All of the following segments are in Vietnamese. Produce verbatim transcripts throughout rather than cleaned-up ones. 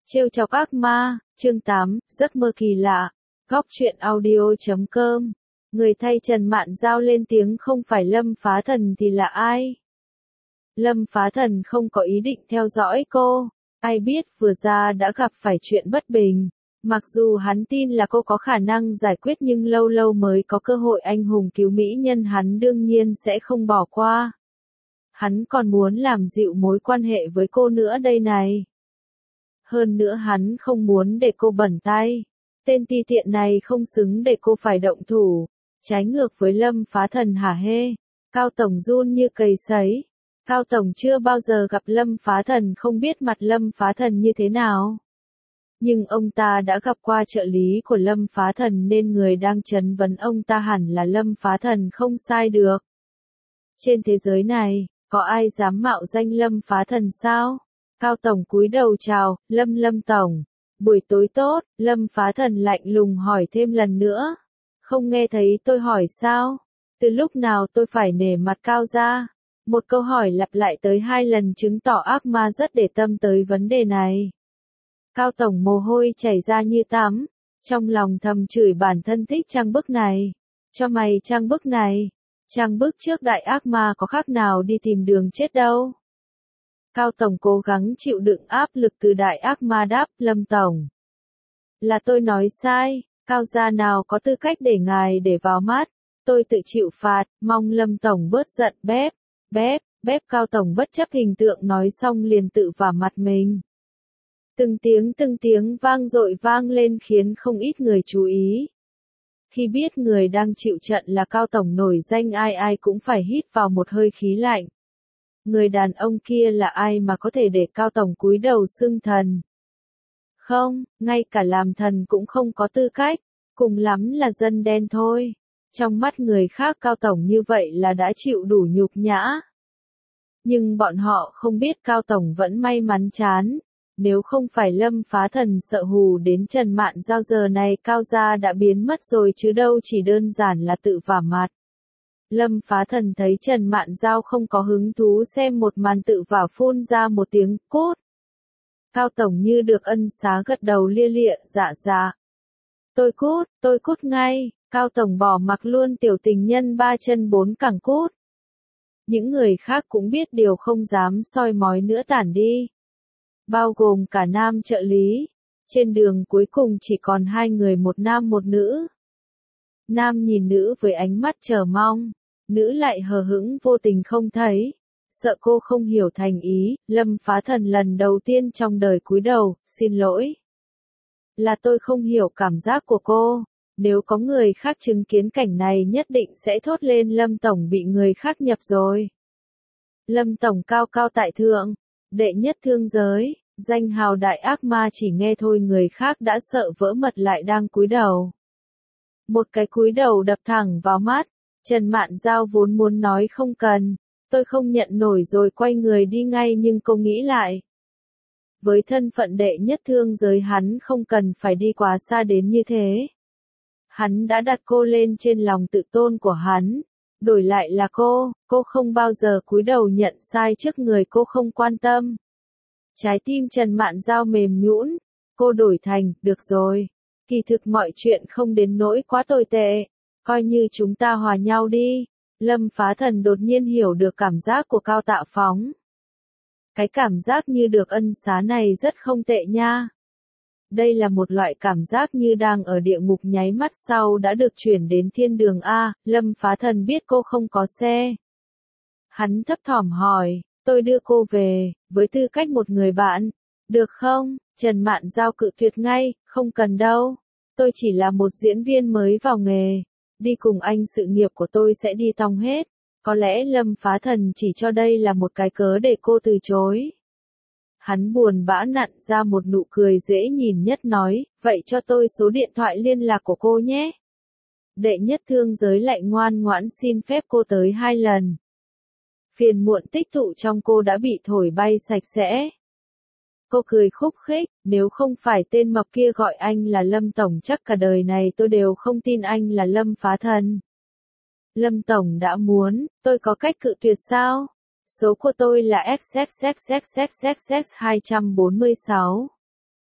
Trêu chọc ác ma, chương tám, giấc mơ kỳ lạ. Góc truyện audio chấm com. Người thay Trần Mạn Dao lên tiếng không phải Lâm Phá Thần thì là ai? Lâm Phá Thần không có ý định theo dõi cô. Ai biết vừa ra đã gặp phải chuyện bất bình. Mặc dù hắn tin là cô có khả năng giải quyết nhưng lâu lâu mới có cơ hội anh hùng cứu mỹ nhân hắn đương nhiên sẽ không bỏ qua. Hắn còn muốn làm dịu mối quan hệ với cô nữa đây này. Hơn nữa hắn không muốn để cô bẩn tay. Tên ti tiện này không xứng để cô phải động thủ. Trái ngược với Lâm Phá Thần hả hê. Cao Tổng run như cầy sấy. Cao Tổng chưa bao giờ gặp Lâm Phá Thần không biết mặt Lâm Phá Thần như thế nào. Nhưng ông ta đã gặp qua trợ lý của Lâm Phá Thần nên người đang chất vấn ông ta hẳn là Lâm Phá Thần không sai được. Trên thế giới này, có ai dám mạo danh Lâm Phá Thần sao? Cao Tổng cúi đầu chào, Lâm Lâm Tổng. Buổi tối tốt, Lâm Phá Thần lạnh lùng hỏi thêm lần nữa. Không nghe thấy tôi hỏi sao? Từ lúc nào tôi phải nể mặt Cao ra? Một câu hỏi lặp lại tới hai lần chứng tỏ ác ma rất để tâm tới vấn đề này. Cao Tổng mồ hôi chảy ra như tắm. Trong lòng thầm chửi bản thân thích trang bức này. Cho mày trang bức này. Trang bức trước đại ác ma có khác nào đi tìm đường chết đâu. Cao Tổng cố gắng chịu đựng áp lực từ đại ác ma đáp, Lâm Tổng. Là tôi nói sai, Cao gia nào có tư cách để ngài để vào mắt, tôi tự chịu phạt, mong Lâm Tổng bớt giận bép, bép, bép Cao Tổng bất chấp hình tượng nói xong liền tự vả mặt mình. Từng tiếng từng tiếng vang dội vang lên khiến không ít người chú ý. Khi biết người đang chịu trận là Cao Tổng nổi danh ai ai cũng phải hít vào một hơi khí lạnh. Người đàn ông kia là ai mà có thể để Cao Tổng cúi đầu xưng thần? Không, ngay cả làm thần cũng không có tư cách, cùng lắm là dân đen thôi. Trong mắt người khác Cao Tổng như vậy là đã chịu đủ nhục nhã. Nhưng bọn họ không biết Cao Tổng vẫn may mắn chán. Nếu không phải Lâm Phá Thần sợ hù đến Trần Mạn Dao giờ này Cao gia đã biến mất rồi chứ đâu chỉ đơn giản là tự vả mặt. Lâm Phá Thần thấy Trần Mạn Dao không có hứng thú xem một màn tự vả phun ra một tiếng cốt. Cao Tổng như được ân xá gật đầu lia lịa, dạ dạ. Tôi cút, tôi cút ngay, Cao Tổng bỏ mặc luôn tiểu tình nhân ba chân bốn cẳng cút. Những người khác cũng biết điều không dám soi mói nữa tản đi. Bao gồm cả nam trợ lý. Trên đường cuối cùng chỉ còn hai người một nam một nữ. Nam nhìn nữ với ánh mắt chờ mong. Nữ lại hờ hững vô tình không thấy. Sợ cô không hiểu thành ý, Lâm Phá Thần lần đầu tiên trong đời cúi đầu, xin lỗi. Là tôi không hiểu cảm giác của cô. Nếu có người khác chứng kiến cảnh này nhất định sẽ thốt lên Lâm Tổng bị người khác nhập rồi. Lâm Tổng cao cao tại thượng, đệ nhất thương giới, danh hào đại ác ma chỉ nghe thôi người khác đã sợ vỡ mật lại đang cúi đầu. Một cái cúi đầu đập thẳng vào mắt. Trần Mạn Dao vốn muốn nói không cần, tôi không nhận nổi rồi quay người đi ngay nhưng cô nghĩ lại. Với thân phận đệ nhất thương giới hắn không cần phải đi quá xa đến như thế. Hắn đã đặt cô lên trên lòng tự tôn của hắn. Đổi lại là cô, cô không bao giờ cúi đầu nhận sai trước người cô không quan tâm. Trái tim Trần Mạn Dao mềm nhũn, cô đổi thành, được rồi. Kỳ thực mọi chuyện không đến nỗi quá tồi tệ. Coi như chúng ta hòa nhau đi. Lâm Phá Thần đột nhiên hiểu được cảm giác của Cao Tạ Phóng. Cái cảm giác như được ân xá này rất không tệ nha. Đây là một loại cảm giác như đang ở địa ngục nháy mắt sau đã được chuyển đến thiên đường A. Lâm Phá Thần biết cô không có xe. Hắn thấp thỏm hỏi, tôi đưa cô về, với tư cách một người bạn. Được không? Trần Mạn Dao cự tuyệt ngay, không cần đâu. Tôi chỉ là một diễn viên mới vào nghề. Đi cùng anh sự nghiệp của tôi sẽ đi tong hết. Có lẽ Lâm Phá Thần chỉ cho đây là một cái cớ để cô từ chối. Hắn buồn bã nặn ra một nụ cười dễ nhìn nhất nói, vậy cho tôi số điện thoại liên lạc của cô nhé. Đệ nhất thương giới lại ngoan ngoãn xin phép cô tới hai lần. Phiền muộn tích tụ trong cô đã bị thổi bay sạch sẽ. Cô cười khúc khích, nếu không phải tên mập kia gọi anh là Lâm Tổng chắc cả đời này tôi đều không tin anh là Lâm Phá Thần. Lâm Tổng đã muốn, tôi có cách cự tuyệt sao? Số của tôi là X X X X X X X hai bốn sáu.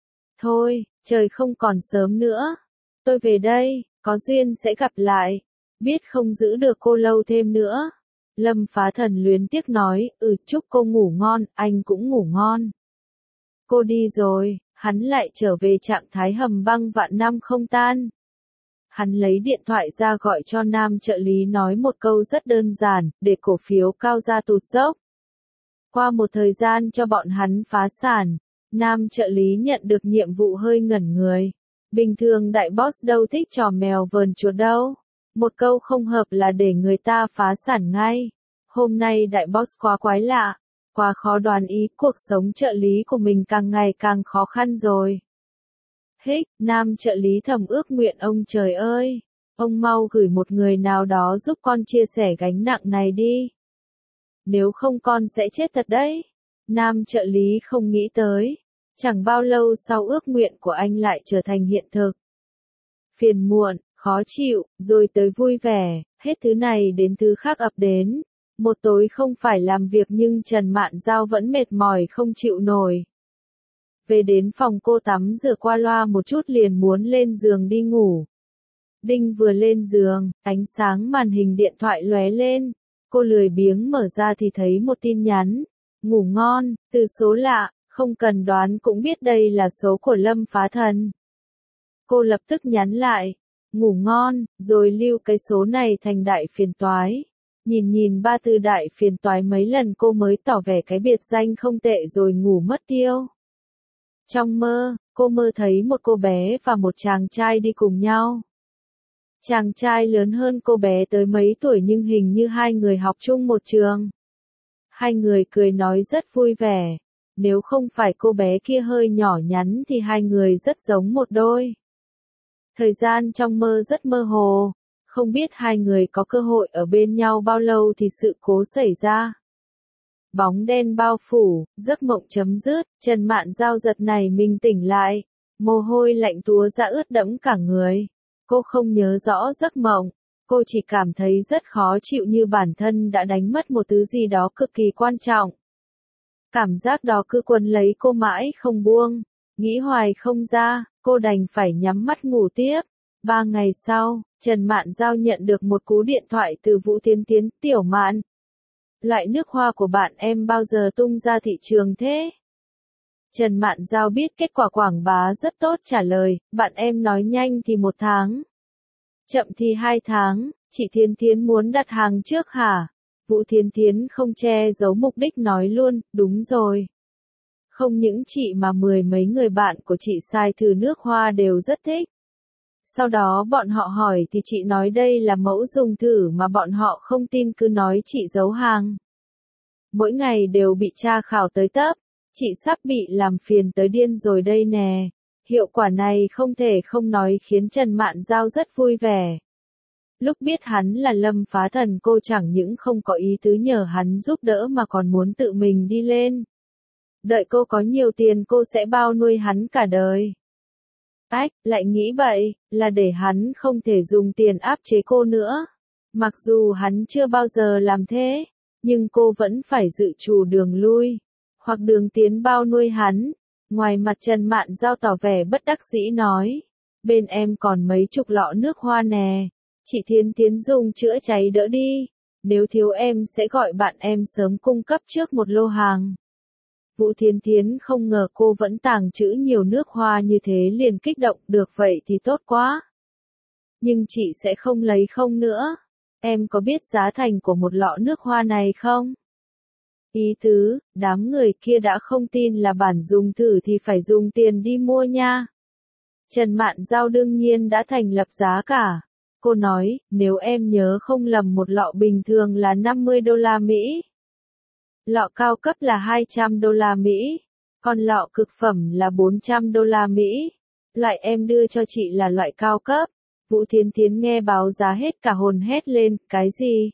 Thôi, trời không còn sớm nữa. Tôi về đây, có duyên sẽ gặp lại. Biết không giữ được cô lâu thêm nữa. Lâm Phá Thần luyến tiếc nói, ừ chúc cô ngủ ngon, anh cũng ngủ ngon. Cô đi rồi, hắn lại trở về trạng thái hầm băng vạn năm không tan. Hắn lấy điện thoại ra gọi cho nam trợ lý nói một câu rất đơn giản, để cổ phiếu cao ra tụt dốc. Qua một thời gian cho bọn hắn phá sản, nam trợ lý nhận được nhiệm vụ hơi ngẩn người. Bình thường đại boss đâu thích trò mèo vờn chuột đâu. Một câu không hợp là để người ta phá sản ngay. Hôm nay đại boss quá quái lạ, quá khó đoán ý, cuộc sống trợ lý của mình càng ngày càng khó khăn rồi. Hích, nam trợ lý thầm ước nguyện ông trời ơi, ông mau gửi một người nào đó giúp con chia sẻ gánh nặng này đi. Nếu không con sẽ chết thật đấy. Nam trợ lý không nghĩ tới, chẳng bao lâu sau ước nguyện của anh lại trở thành hiện thực. Phiền muộn, khó chịu, rồi tới vui vẻ, hết thứ này đến thứ khác ập đến. Một tối không phải làm việc nhưng Trần Mạn Giao vẫn mệt mỏi không chịu nổi. Về đến phòng cô tắm rửa qua loa một chút liền muốn lên giường đi ngủ. Đinh vừa lên giường, ánh sáng màn hình điện thoại lóe lên. Cô lười biếng mở ra thì thấy một tin nhắn. Ngủ ngon, từ số lạ, không cần đoán cũng biết đây là số của Lâm Phá Thần. Cô lập tức nhắn lại. Ngủ ngon, rồi lưu cái số này thành đại phiền toái. Nhìn nhìn ba từ đại phiền toái mấy lần cô mới tỏ vẻ cái biệt danh không tệ rồi ngủ mất tiêu. Trong mơ, cô mơ thấy một cô bé và một chàng trai đi cùng nhau. Chàng trai lớn hơn cô bé tới mấy tuổi nhưng hình như hai người học chung một trường. Hai người cười nói rất vui vẻ. Nếu không phải cô bé kia hơi nhỏ nhắn thì hai người rất giống một đôi. Thời gian trong mơ rất mơ hồ. Không biết hai người có cơ hội ở bên nhau bao lâu thì sự cố xảy ra. Bóng đen bao phủ, giấc mộng chấm dứt, Trần Mạn Giao giật này mình tỉnh lại. Mồ hôi lạnh túa ra ướt đẫm cả người. Cô không nhớ rõ giấc mộng. Cô chỉ cảm thấy rất khó chịu như bản thân đã đánh mất một thứ gì đó cực kỳ quan trọng. Cảm giác đó cứ quấn lấy cô mãi không buông. Nghĩ hoài không ra, cô đành phải nhắm mắt ngủ tiếp. Ba ngày sau, Trần Mạn Giao nhận được một cú điện thoại từ Vũ Tiến Tiến, tiểu Mạn. Loại nước hoa của bạn em bao giờ tung ra thị trường thế? Trần Mạn Giao biết kết quả quảng bá rất tốt trả lời, bạn em nói nhanh thì một tháng. Chậm thì hai tháng, chị Thiên Thiến muốn đặt hàng trước hả? Vũ Thiên Thiến không che giấu mục đích nói luôn, đúng rồi. Không những chị mà mười mấy người bạn của chị xài thử nước hoa đều rất thích. Sau đó bọn họ hỏi thì chị nói đây là mẫu dùng thử mà bọn họ không tin cứ nói chị giấu hàng. Mỗi ngày đều bị tra khảo tới tấp, chị sắp bị làm phiền tới điên rồi đây nè. Hiệu quả này không thể không nói khiến Trần Mạn Giao rất vui vẻ. Lúc biết hắn là Lâm Phá Thần cô chẳng những không có ý tứ nhờ hắn giúp đỡ mà còn muốn tự mình đi lên. Đợi cô có nhiều tiền cô sẽ bao nuôi hắn cả đời. Ách, lại nghĩ vậy, là để hắn không thể dùng tiền áp chế cô nữa. Mặc dù hắn chưa bao giờ làm thế, nhưng cô vẫn phải dự trù đường lui, hoặc đường tiến bao nuôi hắn. Ngoài mặt Trần Mạn Giao tỏ vẻ bất đắc dĩ nói, bên em còn mấy chục lọ nước hoa nè, chị Thiên Thiến dùng chữa cháy đỡ đi, nếu thiếu em sẽ gọi bạn em sớm cung cấp trước một lô hàng. Vũ Thiên Thiến không ngờ cô vẫn tàng trữ nhiều nước hoa như thế liền kích động, được vậy thì tốt quá. Nhưng chị sẽ không lấy không nữa. Em có biết giá thành của một lọ nước hoa này không? Ý tứ, đám người kia đã không tin là bản dùng thử thì phải dùng tiền đi mua nha. Trần Mạn Giao đương nhiên đã thành lập giá cả. Cô nói, nếu em nhớ không lầm một lọ bình thường là năm mươi đô la Mỹ. Lọ cao cấp là hai trăm đô la Mỹ, còn lọ cực phẩm là bốn trăm đô la Mỹ. Loại em đưa cho chị là loại cao cấp. Vũ Thiên Thiến nghe báo giá hết cả hồn hét lên, cái gì?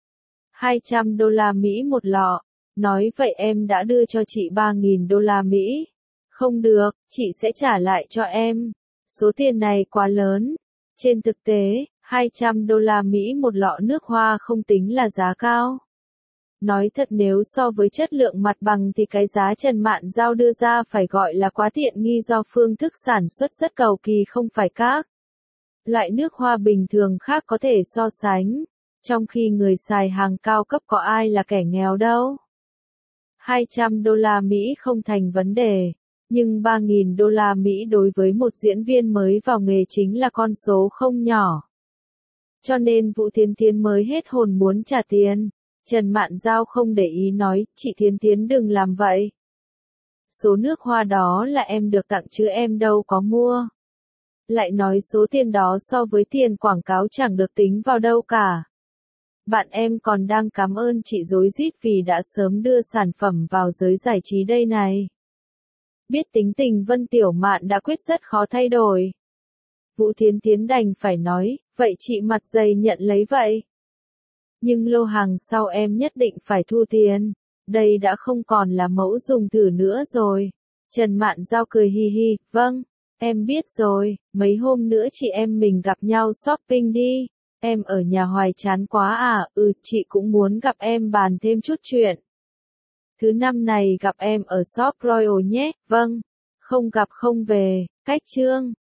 hai trăm đô la Mỹ một lọ. Nói vậy em đã đưa cho chị ba nghìn đô la Mỹ. Không được, chị sẽ trả lại cho em. Số tiền này quá lớn. Trên thực tế, hai trăm đô la Mỹ một lọ nước hoa không tính là giá cao. Nói thật nếu so với chất lượng mặt bằng thì cái giá Trần Mạn Giao đưa ra phải gọi là quá tiện nghi do phương thức sản xuất rất cầu kỳ không phải các loại nước hoa bình thường khác có thể so sánh. Trong khi người xài hàng cao cấp có ai là kẻ nghèo đâu. hai trăm đô la Mỹ không thành vấn đề, nhưng ba nghìn đô la Mỹ đối với một diễn viên mới vào nghề chính là con số không nhỏ. Cho nên Vũ Thiến Thiến mới hết hồn muốn trả tiền. Trần Mạn Giao không để ý nói, chị Thiến Thiến đừng làm vậy. Số nước hoa đó là em được tặng chứ em đâu có mua. Lại nói số tiền đó so với tiền quảng cáo chẳng được tính vào đâu cả. Bạn em còn đang cảm ơn chị rối rít vì đã sớm đưa sản phẩm vào giới giải trí đây này. Biết tính tình Vân Tiểu Mạn đã quyết rất khó thay đổi. Vũ Thiến Thiến đành phải nói, vậy chị mặt dày nhận lấy vậy. Nhưng lô hàng sau em nhất định phải thu tiền. Đây đã không còn là mẫu dùng thử nữa rồi. Trần Mạn Giao cười hi hi, vâng, em biết rồi, mấy hôm nữa chị em mình gặp nhau shopping đi. Em ở nhà hoài chán quá à, ừ, chị cũng muốn gặp em bàn thêm chút chuyện. Thứ năm này gặp em ở shop Royal nhé, vâng, không gặp không về, cách chương.